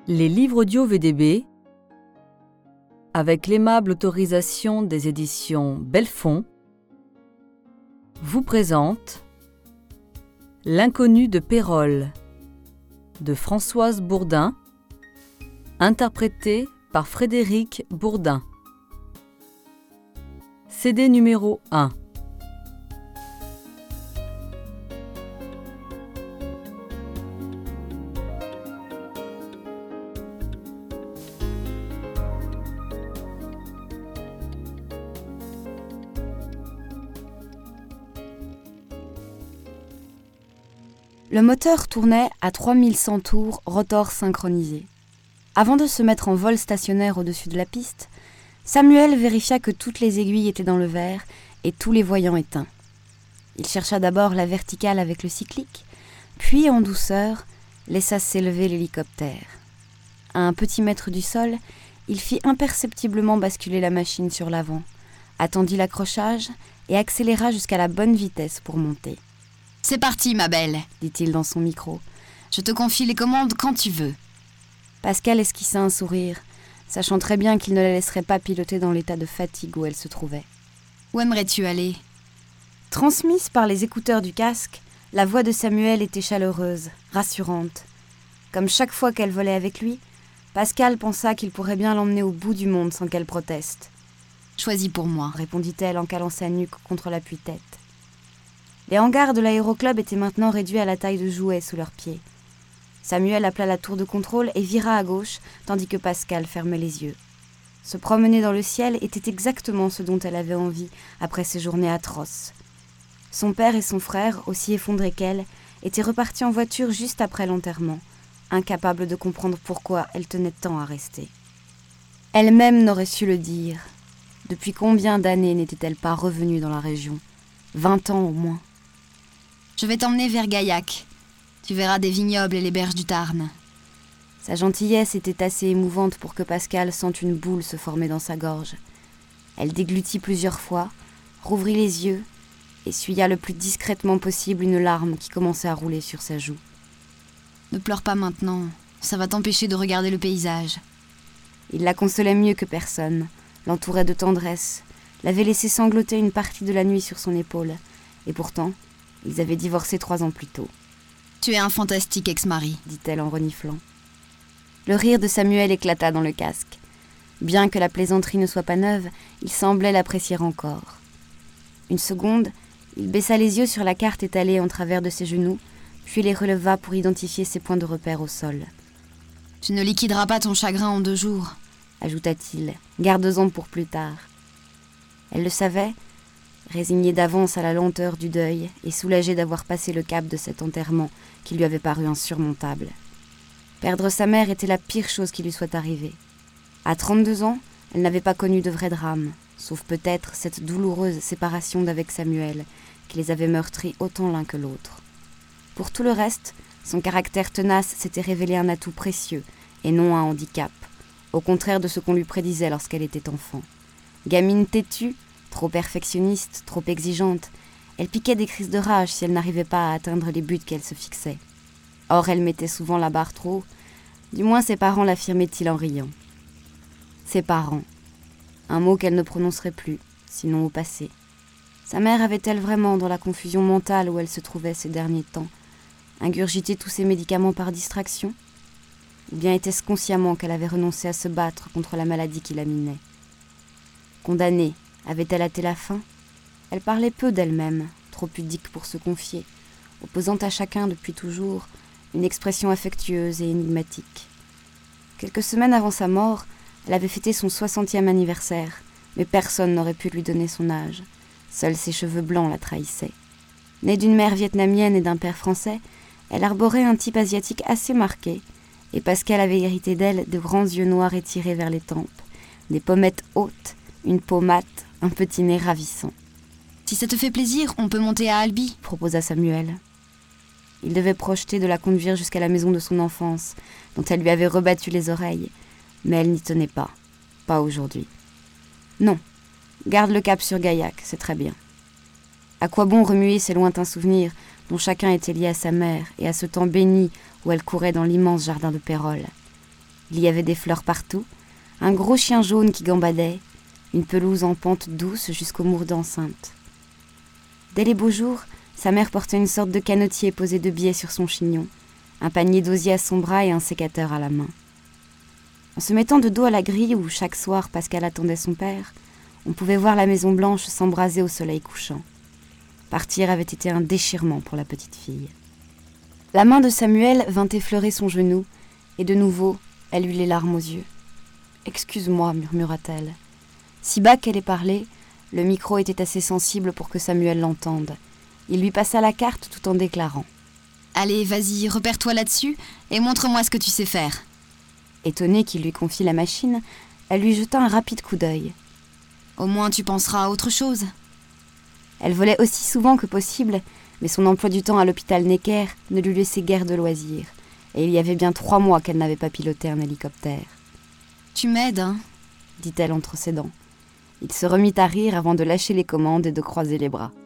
Les livres audio VDB, avec l'aimable autorisation des éditions Belfond, vous présentent L'inconnu de Pérolle de Françoise Bourdin, interprété par Frédéric Bourdin. CD numéro 1. Le moteur tournait à 3100 tours, rotor synchronisé. Avant de se mettre en vol stationnaire au-dessus de la piste, Samuel vérifia que toutes les aiguilles étaient dans le vert et tous les voyants éteints. Il chercha d'abord la verticale avec le cyclique, puis en douceur laissa s'élever l'hélicoptère. À un petit mètre du sol, il fit imperceptiblement basculer la machine sur l'avant, attendit l'accrochage et accéléra jusqu'à la bonne vitesse pour monter. « C'est parti, ma belle !» dit-il dans son micro. « Je te confie les commandes quand tu veux. » Pascal esquissa un sourire, sachant très bien qu'il ne la laisserait pas piloter dans l'état de fatigue où elle se trouvait. « Où aimerais-tu aller ?» Transmise par les écouteurs du casque, la voix de Samuel était chaleureuse, rassurante. Comme chaque fois qu'elle volait avec lui, Pascal pensa qu'il pourrait bien l'emmener au bout du monde sans qu'elle proteste. « Choisis pour moi », répondit-elle en calant sa nuque contre l'appui-tête. Les hangars de l'aéroclub étaient maintenant réduits à la taille de jouets sous leurs pieds. Samuel appela la tour de contrôle et vira à gauche, tandis que Pascal fermait les yeux. Se promener dans le ciel était exactement ce dont elle avait envie après ces journées atroces. Son père et son frère, aussi effondrés qu'elle, étaient repartis en voiture juste après l'enterrement, incapables de comprendre pourquoi elle tenait tant à rester. Elle-même n'aurait su le dire. Depuis combien d'années n'était-elle pas revenue dans la région ? 20 ans au moins. « Je vais t'emmener vers Gaillac. Tu verras des vignobles et les berges du Tarn. » Sa gentillesse était assez émouvante pour que Pascal sente une boule se former dans sa gorge. Elle déglutit plusieurs fois, rouvrit les yeux, essuya le plus discrètement possible une larme qui commençait à rouler sur sa joue. « Ne pleure pas maintenant, ça va t'empêcher de regarder le paysage. » Il la consolait mieux que personne, l'entourait de tendresse, l'avait laissé sangloter une partie de la nuit sur son épaule, et pourtant, ils avaient divorcé 3 ans plus tôt. « Tu es un fantastique ex-mari, » dit-elle en reniflant. Le rire de Samuel éclata dans le casque. Bien que la plaisanterie ne soit pas neuve, il semblait l'apprécier encore. Une seconde, il baissa les yeux sur la carte étalée en travers de ses genoux, puis les releva pour identifier ses points de repère au sol. « Tu ne liquideras pas ton chagrin en 2 jours, » ajouta-t-il, garde-en pour plus tard. Elle le savait, résignée d'avance à la lenteur du deuil et soulagée d'avoir passé le cap de cet enterrement qui lui avait paru insurmontable. Perdre sa mère était la pire chose qui lui soit arrivée. À 32 ans, elle n'avait pas connu de vrai drame, sauf peut-être cette douloureuse séparation d'avec Samuel, qui les avait meurtris autant l'un que l'autre. Pour tout le reste, son caractère tenace s'était révélé un atout précieux et non un handicap, au contraire de ce qu'on lui prédisait lorsqu'elle était enfant. Gamine têtue, trop perfectionniste, trop exigeante, elle piquait des crises de rage si elle n'arrivait pas à atteindre les buts qu'elle se fixait. Or, elle mettait souvent la barre trop haut, du moins ses parents l'affirmaient-ils en riant. Ses parents, un mot qu'elle ne prononcerait plus, sinon au passé. Sa mère avait-elle vraiment, dans la confusion mentale où elle se trouvait ces derniers temps, ingurgité tous ses médicaments par distraction ? Ou bien était-ce consciemment qu'elle avait renoncé à se battre contre la maladie qui la minait ? Condamnée, avait-elle hâté la fin ? Elle parlait peu d'elle-même, trop pudique pour se confier, opposant à chacun depuis toujours une expression affectueuse et énigmatique. Quelques semaines avant sa mort, elle avait fêté son 60e anniversaire, mais personne n'aurait pu lui donner son âge. Seuls ses cheveux blancs la trahissaient. Née d'une mère vietnamienne et d'un père français, elle arborait un type asiatique assez marqué, et Pascal avait hérité d'elle de grands yeux noirs étirés vers les tempes, des pommettes hautes, une peau mate, un petit nez ravissant. « Si ça te fait plaisir, on peut monter à Albi, » proposa Samuel. Il devait projeter de la conduire jusqu'à la maison de son enfance, dont elle lui avait rebattu les oreilles, mais elle n'y tenait pas. Pas aujourd'hui. Non, garde le cap sur Gaillac, c'est très bien. À quoi bon remuer ces lointains souvenirs dont chacun était lié à sa mère et à ce temps béni où elle courait dans l'immense jardin de Pérolle. Il y avait des fleurs partout, un gros chien jaune qui gambadait, une pelouse en pente douce jusqu'au mur d'enceinte. Dès les beaux jours, sa mère portait une sorte de canotier posé de biais sur son chignon, un panier d'osier à son bras et un sécateur à la main. En se mettant de dos à la grille où chaque soir Pascal attendait son père, on pouvait voir la Maison Blanche s'embraser au soleil couchant. Partir avait été un déchirement pour la petite fille. La main de Samuel vint effleurer son genou, et de nouveau, elle eut les larmes aux yeux. « Excuse-moi » murmura-t-elle. Si bas qu'elle ait parlé, le micro était assez sensible pour que Samuel l'entende. Il lui passa la carte tout en déclarant « Allez, vas-y, repère-toi là-dessus et montre-moi ce que tu sais faire. » Étonnée qu'il lui confie la machine, elle lui jeta un rapide coup d'œil. « Au moins tu penseras à autre chose. » Elle volait aussi souvent que possible, mais son emploi du temps à l'hôpital Necker ne lui laissait guère de loisirs, et il y avait bien 3 mois qu'elle n'avait pas piloté un hélicoptère. « Tu m'aides, hein ?» dit-elle entre ses dents. Il se remit à rire avant de lâcher les commandes et de croiser les bras.